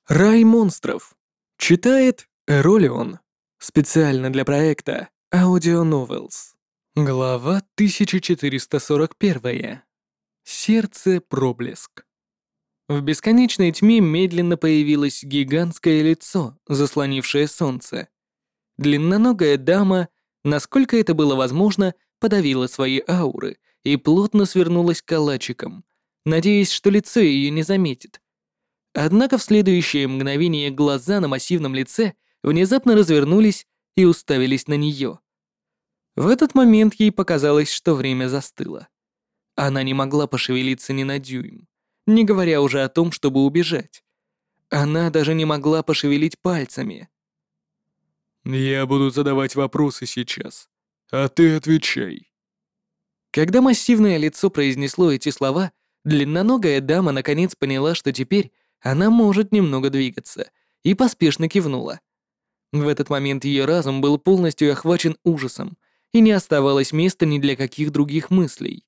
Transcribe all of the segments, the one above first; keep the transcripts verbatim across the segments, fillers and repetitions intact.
Рай монстров. Читает Эролион. Специально для проекта Audio Novels. Глава тысяча четыреста сорок один. Сердце проблеск. В бесконечной тьме медленно появилось гигантское лицо, заслонившее солнце. Длинноногая дама, насколько это было возможно, подавила свои ауры и плотно свернулась калачиком, надеясь, что лицо ее не заметит. Однако в следующее мгновение глаза на массивном лице внезапно развернулись и уставились на нее. В этот момент ей показалось, что время застыло. Она не могла пошевелиться ни на дюйм, не говоря уже о том, чтобы убежать. Она даже не могла пошевелить пальцами. «Я буду задавать вопросы сейчас, а ты отвечай». Когда массивное лицо произнесло эти слова, длинноногая дама наконец поняла, что теперь она может немного двигаться, и поспешно кивнула. В этот момент ее разум был полностью охвачен ужасом, и не оставалось места ни для каких других мыслей.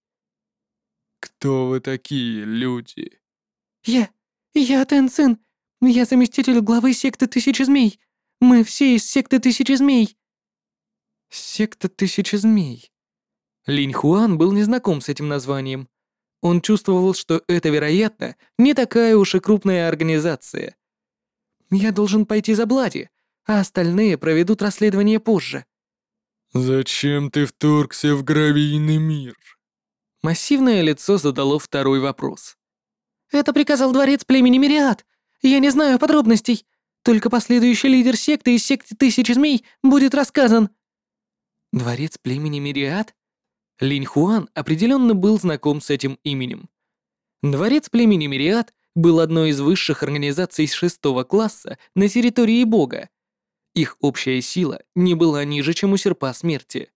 «Кто вы такие, люди?» «Я... я Тэн-Цин. Я заместитель главы секты Тысячи Змей. Мы все из секты Тысячи Змей». Секта Тысячи Змей. Линь Хуан был незнаком с этим названием. Он чувствовал, что это, вероятно, не такая уж и крупная организация. «Я должен пойти за Блади, а остальные проведут расследование позже». «Зачем ты вторгся в гравийный мир?» Массивное лицо задало второй вопрос. «Это приказал дворец племени Мириад. Я не знаю подробностей. Только последующий лидер секты из секты Тысячи Змей будет рассказан». Дворец племени Мириад? Линь Хуан определенно был знаком с этим именем. Дворец племени Мириад был одной из высших организаций шестого класса на территории Бога. Их общая сила не была ниже, чем у Серпа Смерти.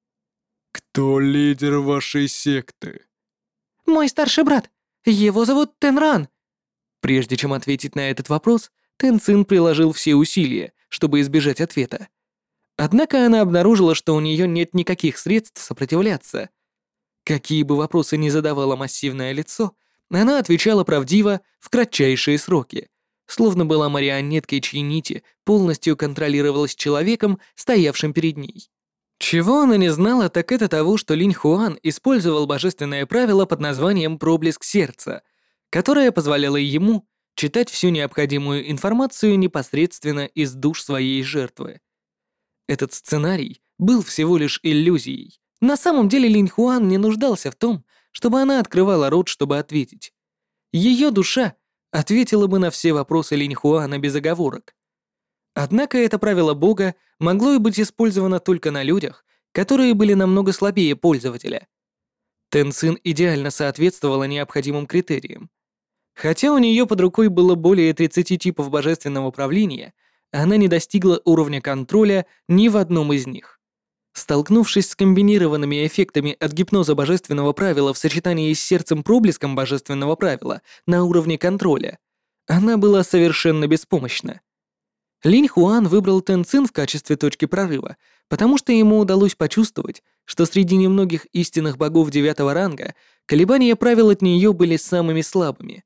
«Кто лидер вашей секты?» «Мой старший брат. Его зовут Тенран». Прежде чем ответить на этот вопрос, Тэн Цин приложил все усилия, чтобы избежать ответа. Однако она обнаружила, что у нее нет никаких средств сопротивляться. Какие бы вопросы ни задавало массивное лицо, она отвечала правдиво в кратчайшие сроки, словно была марионеткой, чьи нити полностью контролировалась человеком, стоявшим перед ней. Чего она не знала, так это того, что Линь Хуан использовал божественное правило под названием «Проблеск сердца», которое позволяло ему читать всю необходимую информацию непосредственно из душ своей жертвы. Этот сценарий был всего лишь иллюзией. На самом деле Линь Хуан не нуждался в том, чтобы она открывала рот, чтобы ответить. Ее душа ответила бы на все вопросы Линь Хуана без оговорок. Однако это правило Бога могло и быть использовано только на людях, которые были намного слабее пользователя. Тэн Цин идеально соответствовала необходимым критериям. Хотя у нее под рукой было более тридцати типов божественного правления, она не достигла уровня контроля ни в одном из них. Столкнувшись с комбинированными эффектами от гипноза божественного правила в сочетании с сердцем-проблеском божественного правила на уровне контроля, она была совершенно беспомощна. Линь Хуан выбрал Тэн Цин в качестве точки прорыва, потому что ему удалось почувствовать, что среди немногих истинных богов девятого ранга колебания правил от нее были самыми слабыми.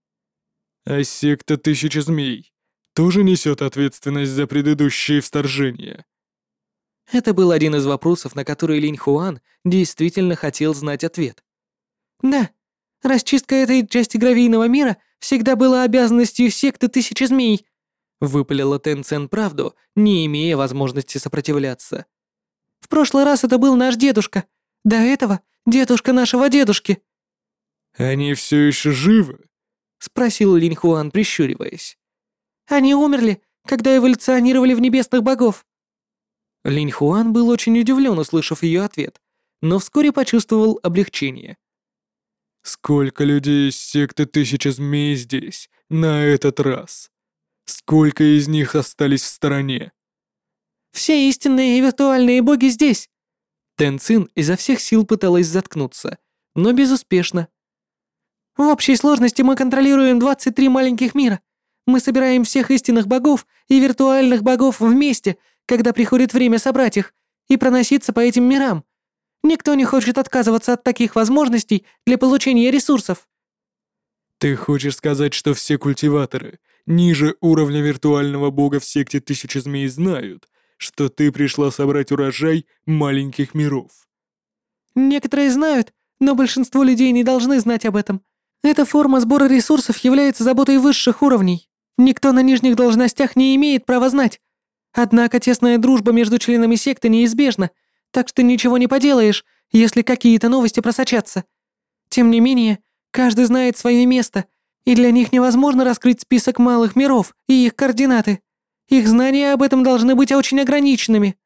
«А секта Тысячи Змей тоже несет ответственность за предыдущие вторжения?» Это был один из вопросов, на который Линь Хуан действительно хотел знать ответ. «Да, расчистка этой части гравийного мира всегда была обязанностью секты Тысячи Змей», выпалила Тэн Цин правду, не имея возможности сопротивляться. «В прошлый раз это был наш дедушка. До этого дедушка нашего дедушки». «Они все еще живы?» — спросил Линь Хуан, прищуриваясь. «Они умерли, когда эволюционировали в небесных богов». Линь Хуан был очень удивлен, услышав ее ответ, но вскоре почувствовал облегчение. «Сколько людей из секты Тысячи Змей здесь, на этот раз? Сколько из них остались в стороне?» «Все истинные и виртуальные боги здесь». Тэн Цин изо всех сил пыталась заткнуться, но безуспешно. «В общей сложности мы контролируем двадцать три маленьких мира. Мы собираем всех истинных богов и виртуальных богов вместе, когда приходит время собрать их и проноситься по этим мирам. Никто не хочет отказываться от таких возможностей для получения ресурсов». «Ты хочешь сказать, что все культиваторы ниже уровня виртуального бога в секте Тысячи Змей знают, что ты пришла собрать урожай маленьких миров. Некоторые знают, но большинство людей не должны знать об этом. Эта форма сбора ресурсов является заботой высших уровней. Никто на нижних должностях не имеет права знать. Однако тесная дружба между членами секты неизбежна, так что ничего не поделаешь, если какие-то новости просочатся. Тем не менее, каждый знает свое место, и для них невозможно раскрыть список малых миров и их координаты. Их знания об этом должны быть очень ограниченными.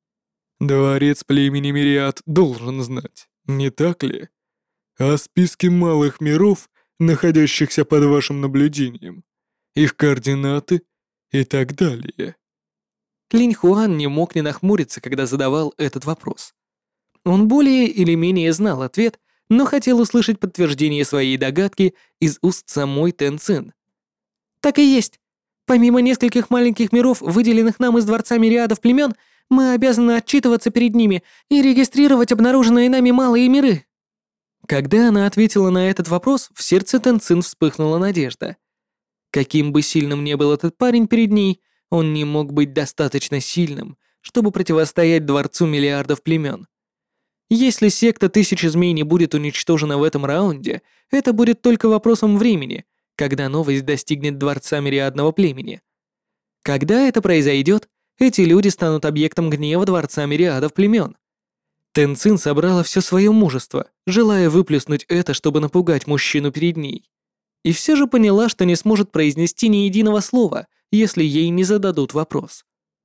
Дворец племени Мириад должен знать, не так ли? О списке малых миров, находящихся под вашим наблюдением, их координаты и так далее. Линь Хуан не мог не нахмуриться, когда задавал этот вопрос. Он более или менее знал ответ, но хотел услышать подтверждение своей догадки из уст самой Тэн Цин. Так и есть. Помимо нескольких маленьких миров, выделенных нам из Дворца Мириадов племен, мы обязаны отчитываться перед ними и регистрировать обнаруженные нами малые миры. Когда она ответила на этот вопрос, в сердце Тэн Цин вспыхнула надежда. Каким бы сильным ни был этот парень перед ней, он не мог быть достаточно сильным, чтобы противостоять Дворцу Миллиардов племен. Если секта Тысячи Змей не будет уничтожена в этом раунде, это будет только вопросом времени, когда новость достигнет Дворца Мириадного племени. Когда это произойдет, эти люди станут объектом гнева Дворца Мириадов племен. Тэн Цин собрала все свое мужество, желая выплеснуть это, чтобы напугать мужчину перед ней. И все же поняла, что не сможет произнести ни единого слова, если ей не зададут вопрос.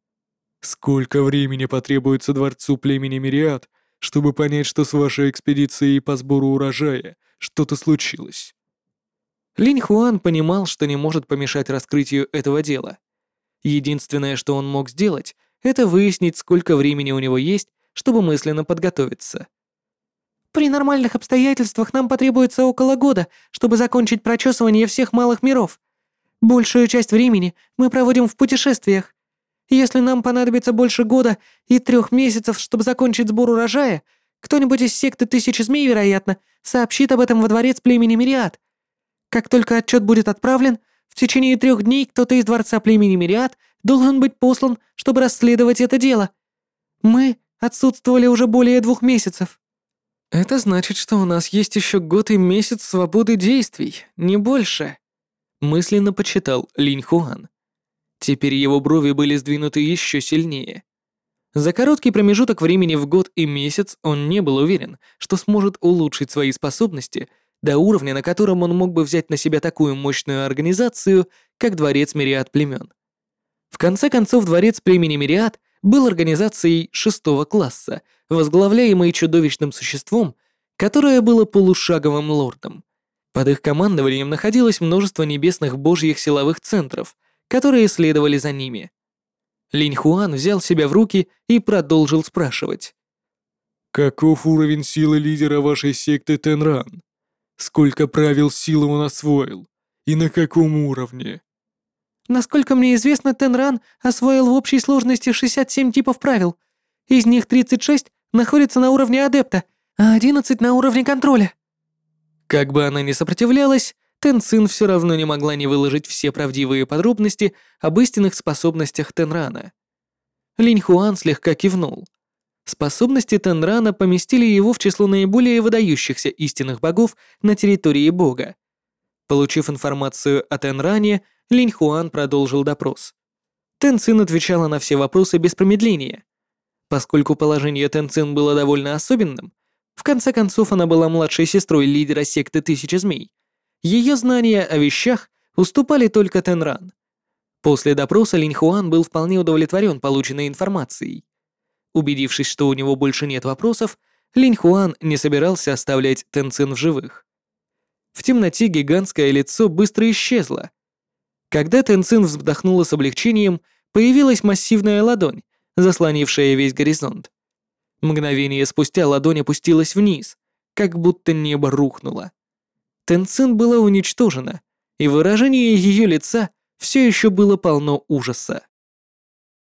Сколько времени потребуется Дворцу племени Мириад, чтобы понять, что с вашей экспедицией по сбору урожая что-то случилось? Линь Хуан понимал, что не может помешать раскрытию этого дела. Единственное, что он мог сделать, это выяснить, сколько времени у него есть, чтобы мысленно подготовиться. При нормальных обстоятельствах нам потребуется около года, чтобы закончить прочесывание всех малых миров. Большую часть времени мы проводим в путешествиях. Если нам понадобится больше года и трех месяцев, чтобы закончить сбор урожая, кто-нибудь из секты Тысячи Змей, вероятно, сообщит об этом во дворец племени Мириад. Как только отчет будет отправлен, в течение трех дней кто-то из дворца племени Мириад должен быть послан, чтобы расследовать это дело. Мы отсутствовали уже более двух месяцев. Это значит, что у нас есть еще год и месяц свободы действий, не больше. Мысленно почитал Линь Хуан. Теперь его брови были сдвинуты еще сильнее. За короткий промежуток времени в год и месяц он не был уверен, что сможет улучшить свои способности до уровня, на котором он мог бы взять на себя такую мощную организацию, как Дворец Мириад племен. В конце концов, Дворец племени Мириад был организацией шестого класса, возглавляемой чудовищным существом, которое было полушаговым лордом. Под их командованием находилось множество небесных божьих силовых центров, которые следовали за ними. Линь Хуан взял себя в руки и продолжил спрашивать. Каков уровень силы лидера вашей секты Тенран? Сколько правил силы он освоил? И на каком уровне? Насколько мне известно, Тенран освоил в общей сложности шестьдесят семь типов правил. Из них тридцать шесть находятся на уровне адепта, а одиннадцать на уровне контроля. Как бы она ни сопротивлялась, Тэн Цин все равно не могла не выложить все правдивые подробности об истинных способностях Тенрана. Линь Хуан слегка кивнул. Способности Тенрана поместили его в число наиболее выдающихся истинных богов на территории бога. Получив информацию о Тенране, Линь Хуан продолжил допрос. Тэн Цин отвечала на все вопросы без промедления. Поскольку положение Тэн Цин было довольно особенным, в конце концов она была младшей сестрой лидера секты Тысячи Змей, ее знания о вещах уступали только Тенран. После допроса Линь Хуан был вполне удовлетворен полученной информацией. Убедившись, что у него больше нет вопросов, Линь Хуан не собирался оставлять Тэн Цин в живых. В темноте гигантское лицо быстро исчезло. Когда Тэн Цин вздохнула с облегчением, появилась массивная ладонь, заслонившая весь горизонт. Мгновение спустя ладонь опустилась вниз, как будто небо рухнуло. Тэн Цин была уничтожена, и выражение ее лица все еще было полно ужаса.